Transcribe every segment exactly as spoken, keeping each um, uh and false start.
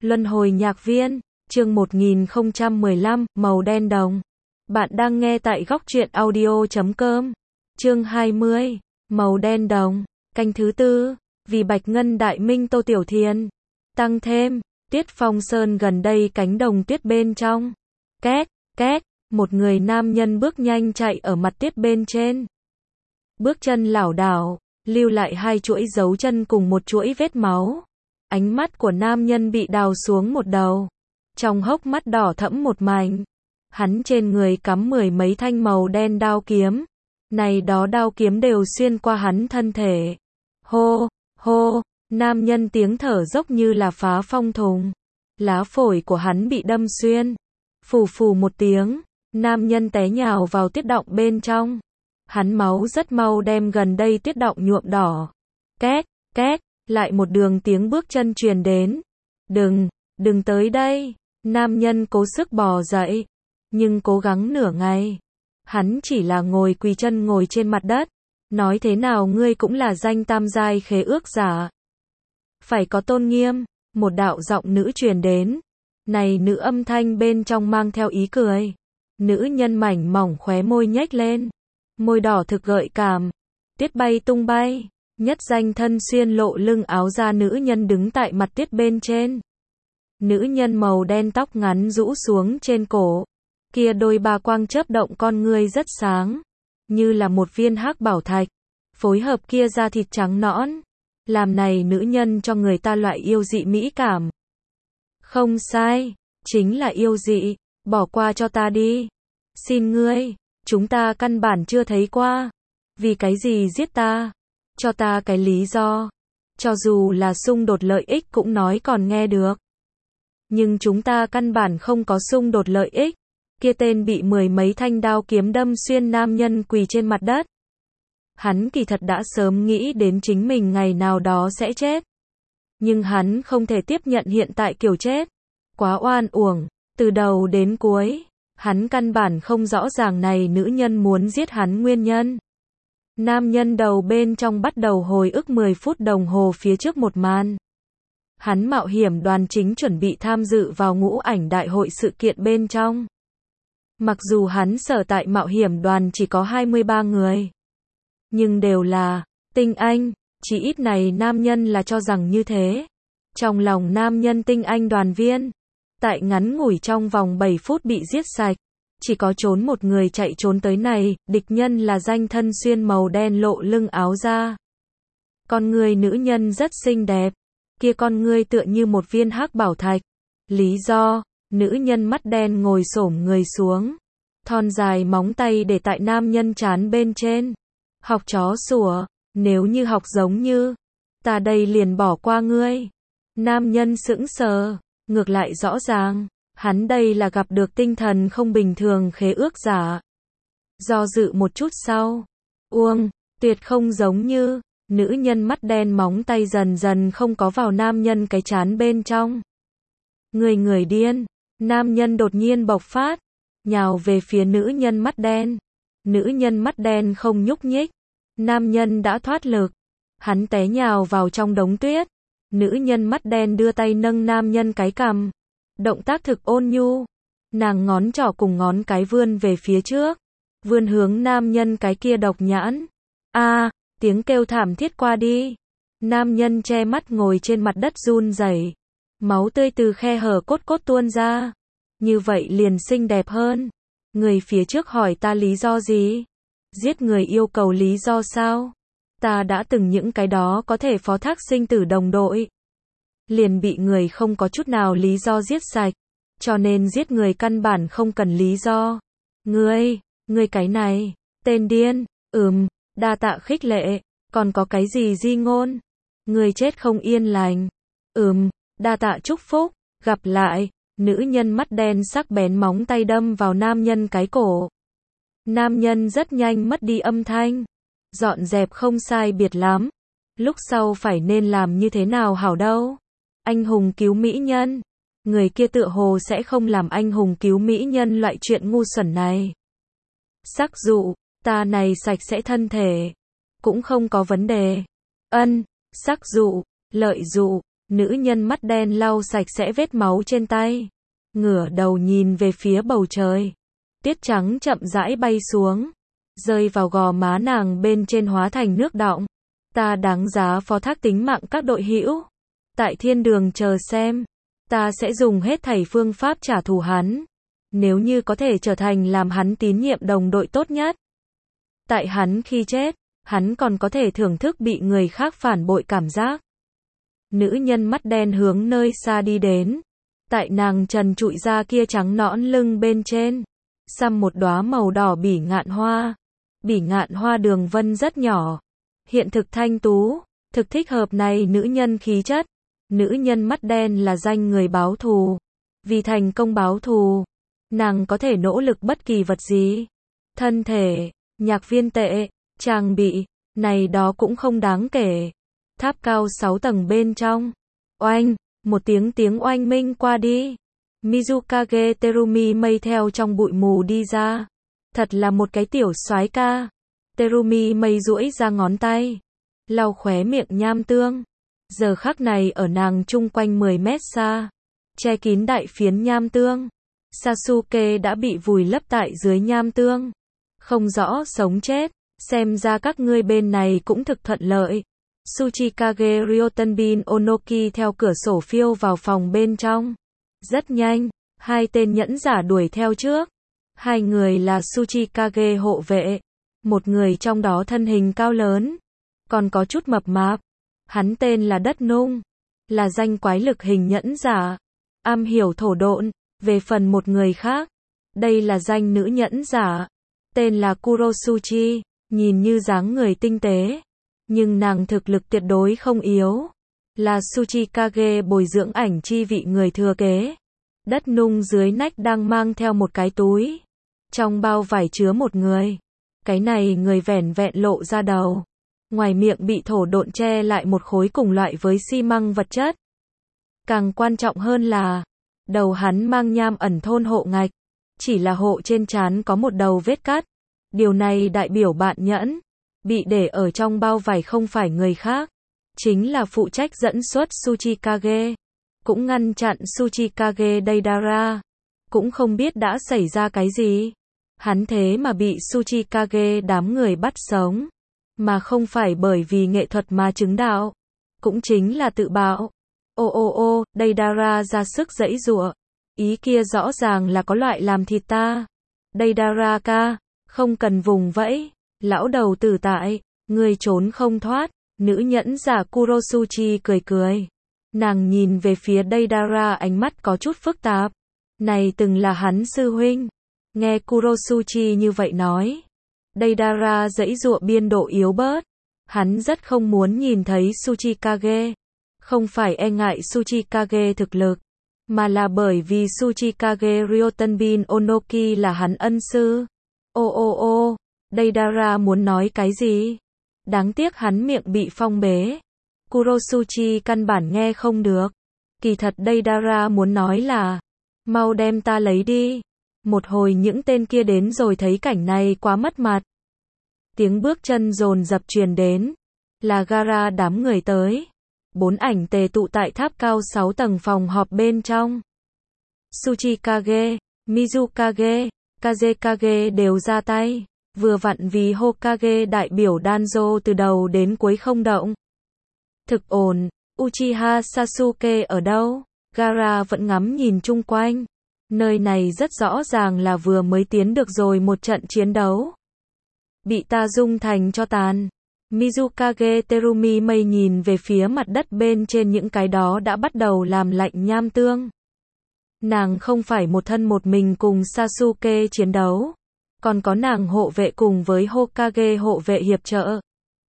Luân hồi nhạc viên, chương một nghìn không trăm mười lăm, màu đen đồng. Bạn đang nghe tại góc truyện audio chấm com. Chương hai mươi, màu đen đồng, canh thứ tư, vì Bạch Ngân Đại Minh Tô Tiểu Thiên. Tăng thêm, Tiết Phong Sơn gần đây cánh đồng tuyết bên trong. Két, két, một người nam nhân bước nhanh chạy ở mặt tuyết bên trên. Bước chân lảo đảo, lưu lại hai chuỗi dấu chân cùng một chuỗi vết máu. Ánh mắt của nam nhân bị đào xuống một đầu. Trong hốc mắt đỏ thẫm một mảnh. Hắn trên người cắm mười mấy thanh màu đen đao kiếm. Này đó đao kiếm đều xuyên qua hắn thân thể. Hô, hô, nam nhân tiếng thở dốc như là phá phong thùng. Lá phổi của hắn bị đâm xuyên. Phù phù một tiếng, nam nhân té nhào vào tuyết động bên trong. Hắn máu rất mau đem gần đây tuyết động nhuộm đỏ. Két, két, lại một đường tiếng bước chân truyền đến. Đừng, đừng tới đây. Nam nhân cố sức bò dậy, nhưng cố gắng nửa ngày. Hắn chỉ là ngồi quỳ chân ngồi trên mặt đất. Nói thế nào ngươi cũng là danh tam giai khế ước giả. Phải có tôn nghiêm, một đạo giọng nữ truyền đến. Này nữ âm thanh bên trong mang theo ý cười. Nữ nhân mảnh mỏng khóe môi nhếch lên. Môi đỏ thực gợi cảm. Tuyết bay tung bay. Nhất danh thân xuyên lộ lưng áo da nữ nhân đứng tại mặt tuyết bên trên. Nữ nhân màu đen tóc ngắn rũ xuống trên cổ. Kia đôi ba quang chớp động con ngươi rất sáng. Như là một viên hắc bảo thạch. Phối hợp kia da thịt trắng nõn. Làm này nữ nhân cho người ta loại yêu dị mỹ cảm. Không sai, chính là yêu dị. Bỏ qua cho ta đi. Xin ngươi, chúng ta căn bản chưa thấy qua. Vì cái gì giết ta? Cho ta cái lý do. Cho dù là xung đột lợi ích cũng nói còn nghe được. Nhưng chúng ta căn bản không có xung đột lợi ích. Kia tên bị mười mấy thanh đao kiếm đâm xuyên nam nhân quỳ trên mặt đất. Hắn kỳ thật đã sớm nghĩ đến chính mình ngày nào đó sẽ chết. Nhưng hắn không thể tiếp nhận hiện tại kiểu chết. Quá oan uổng, từ đầu đến cuối. Hắn căn bản không rõ ràng này nữ nhân muốn giết hắn nguyên nhân. Nam nhân đầu bên trong bắt đầu hồi ức mười phút đồng hồ phía trước một màn. Hắn mạo hiểm đoàn chính chuẩn bị tham dự vào ngũ ảnh đại hội sự kiện bên trong. Mặc dù hắn sở tại mạo hiểm đoàn chỉ có hai mươi ba người. Nhưng đều là tinh anh, chỉ ít này nam nhân là cho rằng như thế. Trong lòng nam nhân tinh anh đoàn viên. Tại ngắn ngủi trong vòng bảy phút bị giết sạch. Chỉ có trốn một người chạy trốn tới này, địch nhân là danh thân xuyên màu đen lộ lưng áo da. Con người nữ nhân rất xinh đẹp. Kia con ngươi tựa như một viên hắc bảo thạch. Lý do, nữ nhân mắt đen ngồi xổm người xuống. Thon dài móng tay để tại nam nhân trán bên trên. Học chó sủa, nếu như học giống như, ta đây liền bỏ qua ngươi. Nam nhân sững sờ, ngược lại rõ ràng, hắn đây là gặp được tinh thần không bình thường khế ước giả. Do dự một chút sau, uông, tuyệt không giống như, nữ nhân mắt đen móng tay dần dần không có vào nam nhân cái trán bên trong. Người người điên, nam nhân đột nhiên bộc phát, nhào về phía nữ nhân mắt đen. Nữ nhân mắt đen không nhúc nhích, nam nhân đã thoát lực. Hắn té nhào vào trong đống tuyết. Nữ nhân mắt đen đưa tay nâng nam nhân cái cằm. Động tác thực ôn nhu. Nàng ngón trỏ cùng ngón cái vươn về phía trước. Vươn hướng nam nhân cái kia độc nhãn. A, tiếng kêu thảm thiết qua đi. Nam nhân che mắt ngồi trên mặt đất run rẩy. Máu tươi từ khe hở cốt cốt tuôn ra. Như vậy liền xinh đẹp hơn. Người phía trước hỏi ta lý do gì? Giết người yêu cầu lý do sao? Ta đã từng những cái đó có thể phó thác sinh tử đồng đội. Liền bị người không có chút nào lý do giết sạch. Cho nên giết người căn bản không cần lý do. Ngươi, ngươi cái này, tên điên, ừm, đa tạ khích lệ, còn có cái gì di ngôn? Ngươi chết không yên lành. Ừm, đa tạ chúc phúc, gặp lại. Nữ nhân mắt đen sắc bén móng tay đâm vào nam nhân cái cổ. Nam nhân rất nhanh mất đi âm thanh. Dọn dẹp không sai biệt lắm. Lúc sau phải nên làm như thế nào hảo đâu. Anh hùng cứu mỹ nhân. Người kia tựa hồ sẽ không làm anh hùng cứu mỹ nhân loại chuyện ngu xuẩn này. Sắc dụ, ta này sạch sẽ thân thể. Cũng không có vấn đề. Ân, sắc dụ, lợi dụ, Nữ nhân mắt đen lau sạch sẽ vết máu trên tay, ngửa đầu nhìn về phía bầu trời. Tiết trắng chậm rãi bay xuống, rơi vào gò má nàng bên trên hóa thành nước đọng. Ta đáng giá phó thác tính mạng các đội hữu. Tại thiên đường chờ xem. Ta sẽ dùng hết thảy phương pháp trả thù hắn. Nếu như có thể trở thành làm hắn tín nhiệm đồng đội tốt nhất. Tại hắn khi chết, hắn còn có thể thưởng thức bị người khác phản bội cảm giác. Nữ nhân mắt đen hướng nơi xa đi đến. Tại nàng trần trụi da kia trắng nõn lưng bên trên, xăm một đóa màu đỏ bỉ ngạn hoa. Bỉ ngạn hoa đường vân rất nhỏ, hiện thực thanh tú, thực thích hợp này nữ nhân khí chất. Nữ nhân mắt đen là danh người báo thù. Vì thành công báo thù, nàng có thể nỗ lực bất kỳ vật gì. Thân thể, nhạc viên tệ, trang bị, này đó cũng không đáng kể. Tháp cao sáu tầng bên trong. Oanh, một tiếng tiếng oanh minh qua đi. Mizukage Terumi mây theo trong bụi mù đi ra. Thật là một cái tiểu soái ca. Terumi mây duỗi ra ngón tay, lau khóe miệng nham tương. Giờ khắc này ở nàng chung quanh mười mét xa, che kín đại phiến nham tương. Sasuke đã bị vùi lấp tại dưới nham tương, không rõ sống chết. Xem ra các ngươi bên này cũng thực thuận lợi. Tsuchikage Ryotenbin Onoki theo cửa sổ phiêu vào phòng bên trong. Rất nhanh, hai tên nhẫn giả đuổi theo trước. Hai người là Tsuchikage hộ vệ. Một người trong đó thân hình cao lớn, còn có chút mập mạp. Hắn tên là Đất Nung, là danh quái lực hình nhẫn giả, am hiểu thổ độn. Về phần một người khác, đây là danh nữ nhẫn giả, tên là Kurosuchi, nhìn như dáng người tinh tế, nhưng nàng thực lực tuyệt đối không yếu, là Tsuchikage bồi dưỡng ảnh chi vị người thừa kế. Đất Nung dưới nách đang mang theo một cái túi, trong bao vải chứa một người. Cái này người vẻn vẹn lộ ra đầu, ngoài miệng bị thổ độn che lại một khối cùng loại với xi măng vật chất. Càng quan trọng hơn là, đầu hắn mang nham ẩn thôn hộ ngạch, chỉ là hộ trên trán có một đầu vết cắt. Điều này đại biểu bạn nhẫn, bị để ở trong bao vải không phải người khác, chính là phụ trách dẫn xuất Tsuchikage, cũng ngăn chặn Tsuchikage Deidara. Cũng không biết đã xảy ra cái gì. Hắn thế mà bị Tsuchikage đám người bắt sống, mà không phải bởi vì nghệ thuật mà chứng đạo, cũng chính là tự bạo. Ô ô ô, Deidara ra sức giãy giụa, ý kia rõ ràng là có loại làm thịt ta. Deidara ca, không cần vùng vẫy, lão đầu tử tại, người trốn không thoát. Nữ nhẫn giả Kurosuchi cười cười, nàng nhìn về phía Deidara ánh mắt có chút phức tạp. Này từng là hắn sư huynh. Nghe Kurosuchi như vậy nói, Deidara giãy giụa biên độ yếu bớt. Hắn rất không muốn nhìn thấy Tsuchikage. Không phải e ngại Tsuchikage thực lực, mà là bởi vì Tsuchikage Ryotenbin Onoki là hắn ân sư. Ô ô ô, Deidara muốn nói cái gì? Đáng tiếc hắn miệng bị phong bế. Kurosuchi căn bản nghe không được. Kỳ thật Deidara muốn nói là, mau đem ta lấy đi. Một hồi những tên kia đến rồi thấy cảnh này quá mất mặt. Tiếng bước chân dồn dập truyền đến, là Gaara đám người tới. Bốn ảnh tề tụ tại tháp cao sáu tầng phòng họp bên trong. Tsuchikage, Mizukage, Kazekage đều ra tay, vừa vặn vì Hokage đại biểu Danzo từ đầu đến cuối không động. Thực ổn, Uchiha Sasuke ở đâu? Gaara vẫn ngắm nhìn chung quanh. Nơi này rất rõ ràng là vừa mới tiến được rồi một trận chiến đấu. Bị ta dung thành cho tàn. Mizukage Terumi mây nhìn về phía mặt đất bên trên những cái đó đã bắt đầu làm lạnh nham tương. Nàng không phải một thân một mình cùng Sasuke chiến đấu, còn có nàng hộ vệ cùng với Hokage hộ vệ hiệp trợ.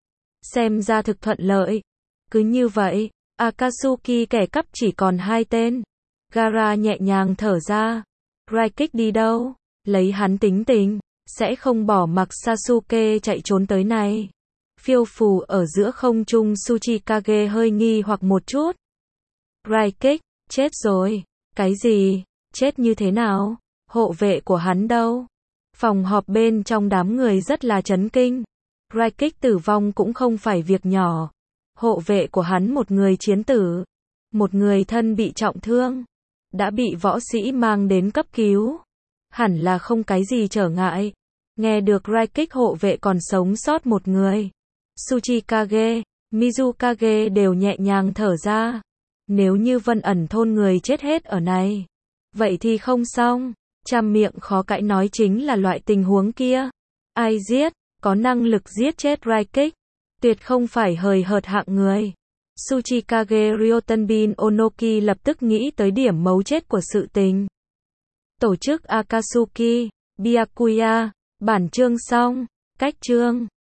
Xem ra thực thuận lợi. Cứ như vậy, Akatsuki kẻ cắp chỉ còn hai tên. Gaara nhẹ nhàng thở ra. Raikik đi đâu? Lấy hắn tính tình, sẽ không bỏ mặc Sasuke chạy trốn tới này. Phiêu phù ở giữa không trung Tsuchikage hơi nghi hoặc một chút. Raikik, chết rồi. Cái gì? Chết như thế nào? Hộ vệ của hắn đâu? Phòng họp bên trong đám người rất là chấn kinh. Raikik tử vong cũng không phải việc nhỏ. Hộ vệ của hắn một người chiến tử. một người thân bị trọng thương, đã bị võ sĩ mang đến cấp cứu. Hẳn là không cái gì trở ngại. Nghe được Raikik hộ vệ còn sống sót một người. Tsuchikage, Mizukage đều nhẹ nhàng thở ra. Nếu như Vân Ẩn thôn người chết hết ở này, vậy thì không xong. Trăm miệng khó cãi nói chính là loại tình huống kia. Ai giết, có năng lực giết chết Raikik, tuyệt không phải hời hợt hạng người. Tsuchikage Ryotenbin Onoki lập tức nghĩ tới điểm mấu chốt của sự tình. Tổ chức Akatsuki, Byakuya, bản chương xong, cách chương.